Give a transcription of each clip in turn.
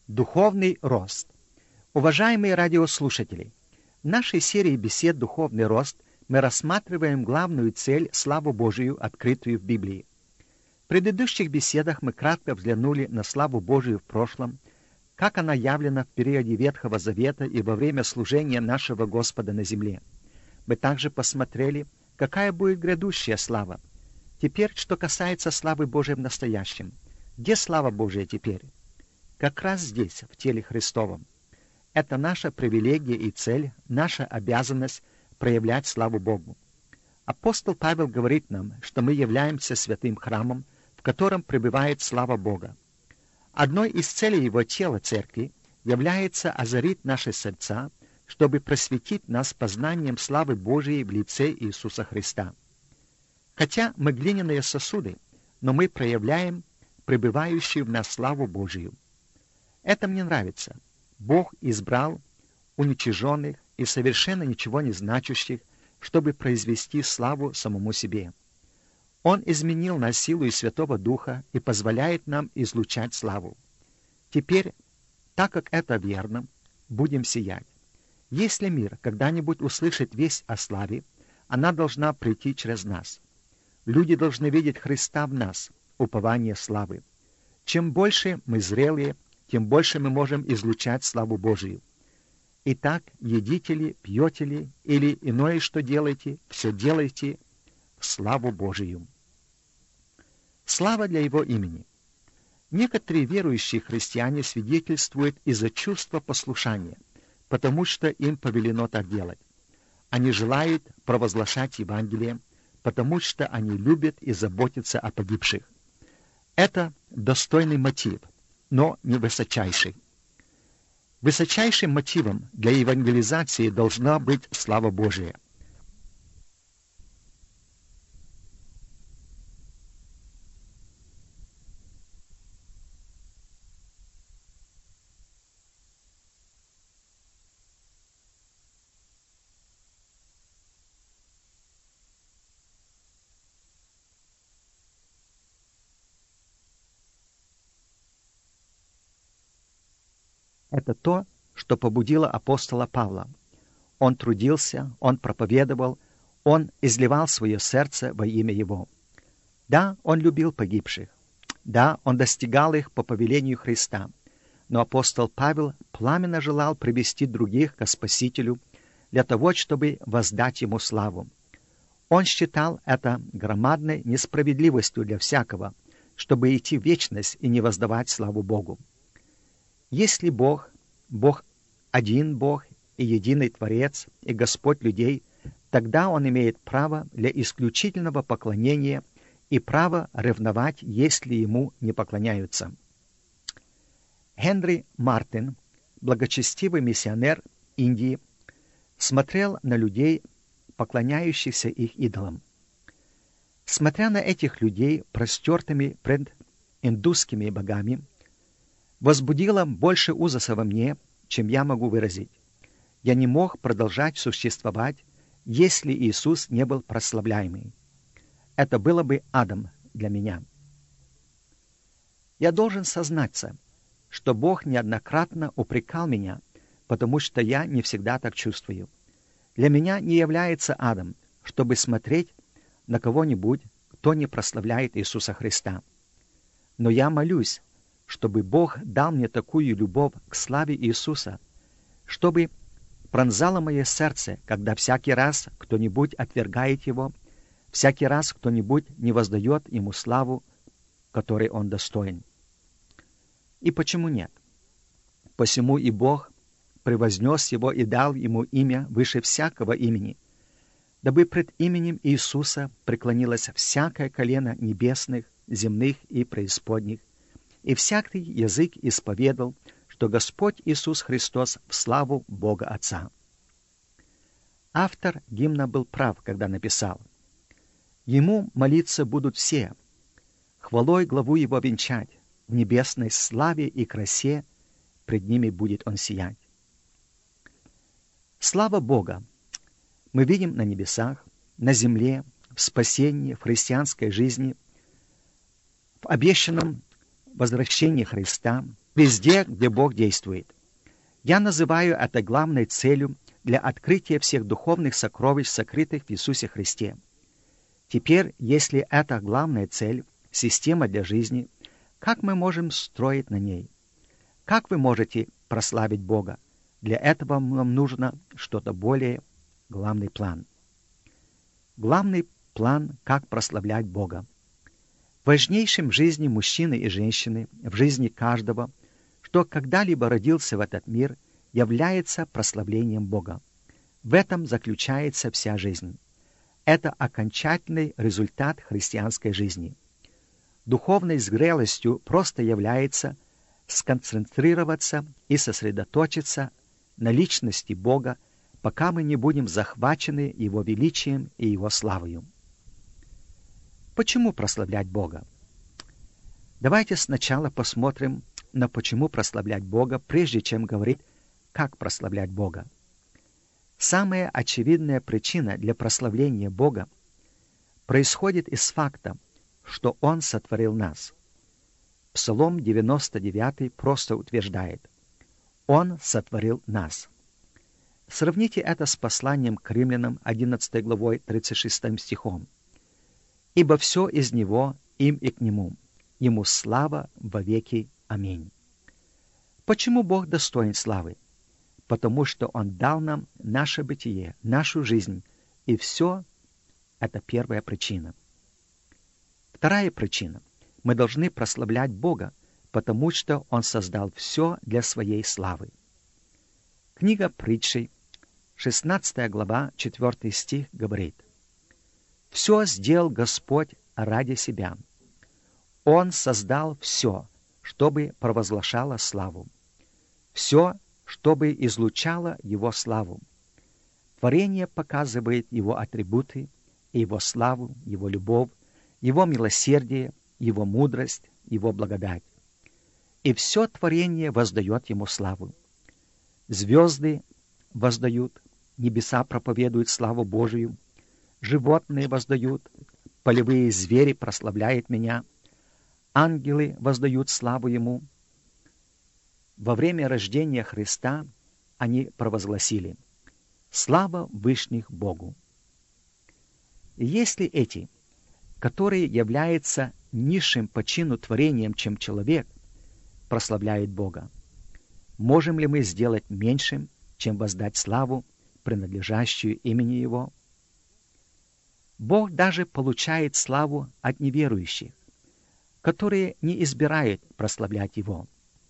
Духовный рост. Уважаемые радиослушатели, в нашей серии бесед «Духовный рост» мы рассматриваем главную цель — славу Божию, открытую в Библии. В предыдущих беседах мы кратко взглянули на славу Божию в прошлом, как она явлена в периоде Ветхого Завета и во время служения нашего Господа на земле. Мы также посмотрели, какая будет грядущая слава. Теперь, что касается славы Божией в настоящем. Где слава Божия теперь? Как раз здесь, в теле Христовом. Это наша привилегия и цель, наша обязанность проявлять славу Богу. Апостол Павел говорит нам, что мы являемся святым храмом, в котором пребывает слава Бога. Одной из целей его тела, церкви, является озарить наши сердца, чтобы просветить нас познанием славы Божией в лице Иисуса Христа. Хотя мы глиняные сосуды, но мы проявляем пребывающую в нас славу Божию. Это мне нравится. Бог избрал уничиженных и совершенно ничего не значащих, чтобы произвести славу самому себе. Он изменил нас силой Святого Духа и позволяет нам излучать славу. Теперь, так как это верно, будем сиять. Если мир когда-нибудь услышит весть о славе, она должна прийти через нас. Люди должны видеть Христа в нас, упование славы. Чем больше мы зрелые, тем больше мы можем излучать славу Божию. Итак, едите ли, пьете ли, или иное, что делаете, все делайте в славу Божию. Слава для Его имени. Некоторые верующие христиане свидетельствуют из-за чувства послушания, потому что им повелено так делать. Они желают провозглашать Евангелие, потому что они любят и заботятся о погибших. Это достойный мотив, но не высочайший. Высочайшим мотивом для евангелизации должна быть слава Божия. Это то, что побудило апостола Павла. Он трудился, он проповедовал, он изливал свое сердце во имя Его. Да, он любил погибших. Да, он достигал их по повелению Христа. Но апостол Павел пламенно желал привести других ко Спасителю для того, чтобы воздать Ему славу. Он считал это громадной несправедливостью для всякого, чтобы идти в вечность и не воздавать славу Богу. Если Бог один Бог и единый Творец и Господь людей, тогда Он имеет право для исключительного поклонения и право ревновать, если Ему не поклоняются. Генри Мартин, благочестивый миссионер Индии, смотрел на людей, поклоняющихся их идолам. Смотря на этих людей, простертыми пред индусскими богами, возбудило больше ужаса во мне, чем я могу выразить. Я не мог продолжать существовать, если Иисус не был прославляемый. Это было бы адом для меня. Я должен сознаться, что Бог неоднократно упрекал меня, потому что я не всегда так чувствую. Для меня не является адом, чтобы смотреть на кого-нибудь, кто не прославляет Иисуса Христа. Но я молюсь, чтобы Бог дал мне такую любовь к славе Иисуса, чтобы пронзало мое сердце, когда всякий раз кто-нибудь отвергает Его, всякий раз кто-нибудь не воздает Ему славу, которой Он достоин. И почему нет? Посему и Бог превознес Его и дал Ему имя выше всякого имени, дабы пред именем Иисуса преклонилось всякое колено небесных, земных и преисподних, и всякий язык исповедал, что Господь Иисус Христос в славу Бога Отца. Автор гимна был прав, когда написал: «Ему молиться будут все, хвалой главу Его венчать, в небесной славе и красе пред ними будет Он сиять». Слава Бога мы видим на небесах, на земле, в спасении, в христианской жизни, в обещанном возвращении Христа, везде, где Бог действует. Я называю это главной целью для открытия всех духовных сокровищ, сокрытых в Иисусе Христе. Теперь, если это главная цель, система для жизни, как мы можем строить на ней? Как вы можете прославить Бога? Для этого нам нужно что-то более, главный план. Главный план, как прославлять Бога. Важнейшим в жизни мужчины и женщины, в жизни каждого, что когда-либо родился в этот мир, является прославлением Бога. В этом заключается вся жизнь. Это окончательный результат христианской жизни. Духовной зрелостью просто является сконцентрироваться и сосредоточиться на личности Бога, пока мы не будем захвачены Его величием и Его славою. Почему прославлять Бога? Давайте сначала посмотрим на почему прославлять Бога, прежде чем говорить, как прославлять Бога. Самая очевидная причина для прославления Бога происходит из факта, что Он сотворил нас. Псалом 99 просто утверждает: Он сотворил нас. Сравните это с посланием к Римлянам 11 главой 36 стихом. «Ибо все из Него, им и к Нему, Ему слава во веки. Аминь». Почему Бог достоин славы? Потому что Он дал нам наше бытие, нашу жизнь, и все это первая причина. Вторая причина. Мы должны прославлять Бога, потому что Он создал все для Своей славы. Книга Притчей, 16 глава, 4 стих говорит: «Все сделал Господь ради себя. Он создал все, чтобы провозглашало славу. Все, чтобы излучало Его славу. Творение показывает Его атрибуты, Его славу, Его любовь, Его милосердие, Его мудрость, Его благодать. И все творение воздает Ему славу. Звезды воздают, небеса проповедуют славу Божию, животные воздают, полевые звери прославляют Меня, ангелы воздают славу Ему. Во время рождения Христа они провозгласили: «Слава Вышних Богу». И если эти, которые являются низшим по чину творением, чем человек, прославляют Бога, можем ли мы сделать меньшим, чем воздать славу, принадлежащую имени Его? Бог даже получает славу от неверующих, которые не избирают прославлять Его.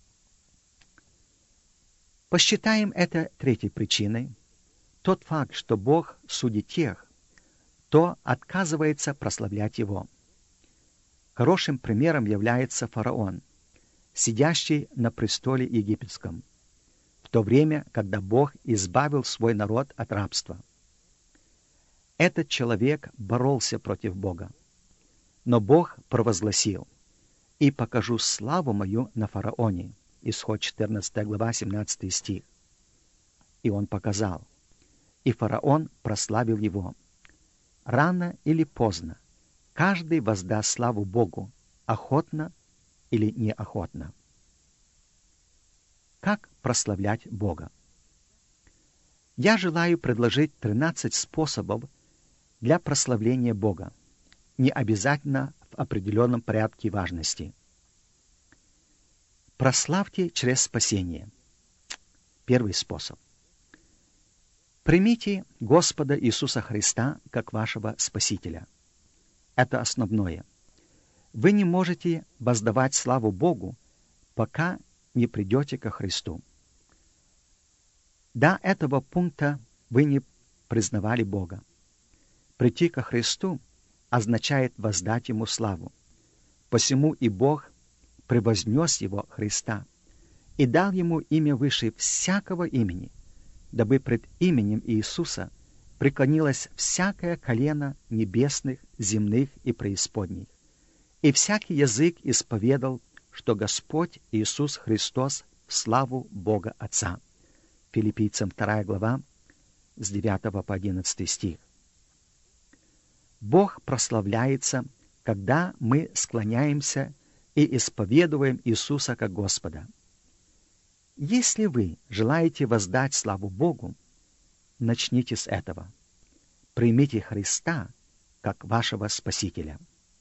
Посчитаем это третьей причиной. Тот факт, что Бог судит тех, кто отказывается прославлять Его. Хорошим примером является фараон, сидящий на престоле египетском, в то время, когда Бог избавил свой народ от рабства. Этот человек боролся против Бога, но Бог провозгласил: «И покажу славу мою на фараоне». Исход 14 глава, 17 стих. И он показал. И фараон прославил его. Рано или поздно каждый воздаст славу Богу, охотно или неохотно. Как прославлять Бога? Я желаю предложить 13 способов для прославления Бога, не обязательно в определенном порядке важности. Прославьте через спасение. Первый способ. Примите Господа Иисуса Христа как вашего Спасителя. Это основное. Вы не можете воздавать славу Богу, пока не придете ко Христу. До этого пункта вы не признавали Бога. Прийти ко Христу означает воздать Ему славу. Посему и Бог превознес Его, Христа, и дал Ему имя выше всякого имени, дабы пред именем Иисуса преклонилось всякое колено небесных, земных и преисподних, и всякий язык исповедал, что Господь Иисус Христос в славу Бога Отца. Филиппийцам 2 глава, с 9 по 11 стих. Бог прославляется, когда мы склоняемся и исповедуем Иисуса как Господа. Если вы желаете воздать славу Богу, начните с этого. Примите Христа как вашего Спасителя.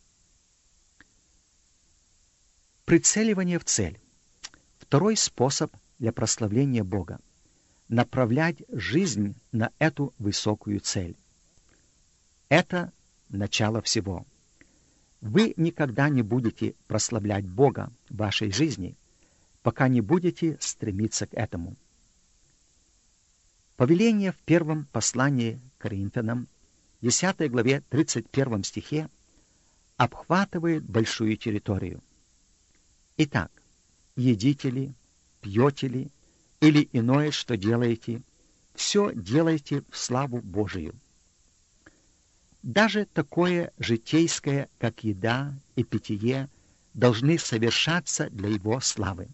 Прицеливание в цель. Второй способ для прославления Бога — направлять жизнь на эту высокую цель. Это начало всего. Вы никогда не будете прославлять Бога в вашей жизни, пока не будете стремиться к этому. Повеление в первом послании к Коринфянам, 10 главе 31 стихе, обхватывает большую территорию. Итак, едите ли, пьете ли, или иное, что делаете, все делайте в славу Божию. Даже такое житейское, как еда и питье, должны совершаться для Его славы.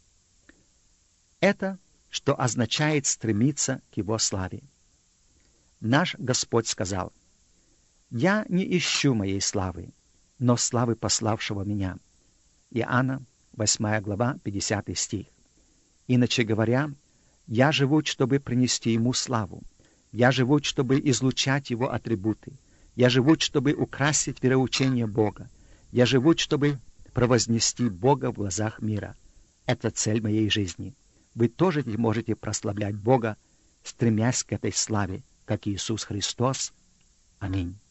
Это, что означает стремиться к Его славе. Наш Господь сказал: «Я не ищу моей славы, но славы пославшего меня». Иоанна, 8 глава, 50 стих. Иначе говоря, я живу, чтобы принести Ему славу. Я живу, чтобы излучать Его атрибуты. Я живу, чтобы украсить вероучение Бога. Я живу, чтобы провознести Бога в глазах мира. Это цель моей жизни. Вы тоже можете прославлять Бога, стремясь к этой славе, как Иисус Христос. Аминь.